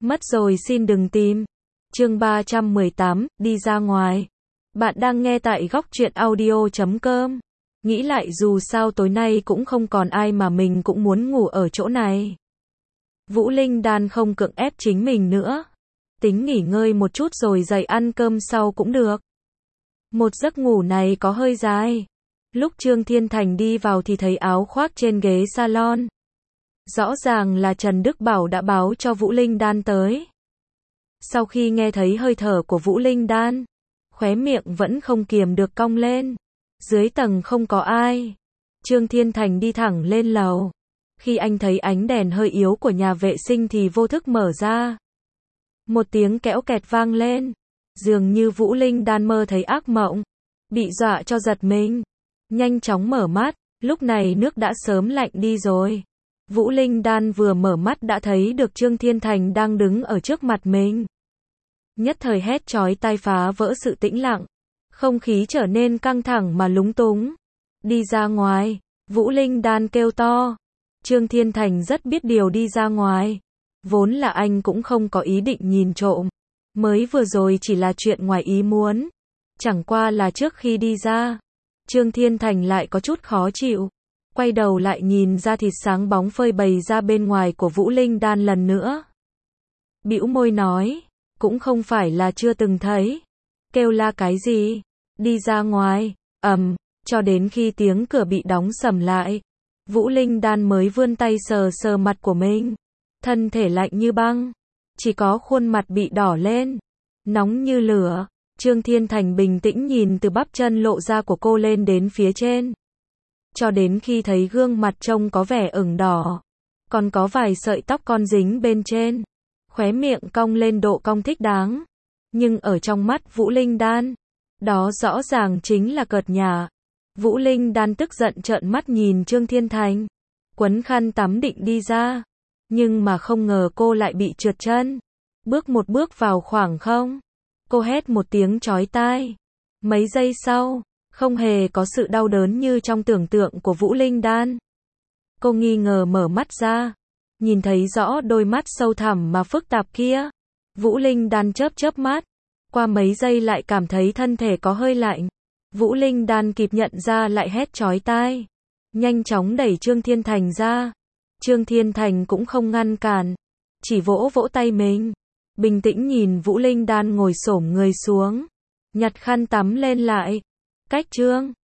Mất rồi xin đừng tìm. Chương 318, đi ra ngoài. Bạn đang nghe tại góc truyện audio.com. Nghĩ lại dù sao tối nay cũng không còn ai mà mình cũng muốn ngủ ở chỗ này. Vũ Linh Đan không cưỡng ép chính mình nữa. Tính nghỉ ngơi một chút rồi dậy ăn cơm sau cũng được. Một giấc ngủ này có hơi dài. Lúc Trương Thiên Thành đi vào thì thấy áo khoác trên ghế salon. Rõ ràng là Trần Đức Bảo đã báo cho Vũ Linh Đan tới. Sau khi nghe thấy hơi thở của Vũ Linh Đan, khóe miệng vẫn không kiềm được cong lên. Dưới tầng không có ai. Trương Thiên Thành đi thẳng lên lầu. Khi anh thấy ánh đèn hơi yếu của nhà vệ sinh thì vô thức mở ra. Một tiếng kẽo kẹt vang lên. Dường như Vũ Linh Đan mơ thấy ác mộng. Bị dọa cho giật mình. Nhanh chóng mở mắt. Lúc này nước đã sớm lạnh đi rồi. Vũ Linh Đan vừa mở mắt đã thấy được Trương Thiên Thành đang đứng ở trước mặt mình. Nhất thời hét chói tai phá vỡ sự tĩnh lặng. Không khí trở nên căng thẳng mà lúng túng. Đi ra ngoài. Vũ Linh Đan kêu to. Trương Thiên Thành rất biết điều đi ra ngoài. Vốn là anh cũng không có ý định nhìn trộm. Mới vừa rồi chỉ là chuyện ngoài ý muốn. Chẳng qua là trước khi đi ra, Trương Thiên Thành lại có chút khó chịu. Quay đầu lại nhìn ra thịt sáng bóng phơi bày ra bên ngoài của Vũ Linh Đan lần nữa. Bĩu môi nói, cũng không phải là chưa từng thấy. Kêu la cái gì? Đi ra ngoài. Cho đến khi tiếng cửa bị đóng sầm lại, Vũ Linh Đan mới vươn tay sờ sờ mặt của mình. Thân thể lạnh như băng, chỉ có khuôn mặt bị đỏ lên, nóng như lửa. Trương Thiên Thành bình tĩnh nhìn từ bắp chân lộ ra của cô lên đến phía trên. Cho đến khi thấy gương mặt trông có vẻ ửng đỏ, còn có vài sợi tóc con dính bên trên, khóe miệng cong lên độ cong thích đáng. Nhưng ở trong mắt Vũ Linh Đan, đó rõ ràng chính là cợt nhả. Vũ Linh Đan tức giận trợn mắt nhìn Trương Thiên Thành, quấn khăn tắm định đi ra, nhưng mà không ngờ cô lại bị trượt chân. Bước một bước vào khoảng không, cô hét một tiếng chói tai. Mấy giây sau, không hề có sự đau đớn như trong tưởng tượng của Vũ Linh Đan. Cô nghi ngờ mở mắt ra, nhìn thấy rõ đôi mắt sâu thẳm mà phức tạp kia. Vũ Linh Đan chớp chớp mắt, qua mấy giây lại cảm thấy thân thể có hơi lạnh. Vũ Linh Đan kịp nhận ra lại hét chói tai, nhanh chóng đẩy Trương Thiên Thành ra. Trương Thiên Thành cũng không ngăn cản, chỉ vỗ vỗ tay mình, bình tĩnh nhìn Vũ Linh Đan ngồi xổm người xuống, nhặt khăn tắm lên lại. Cách Trương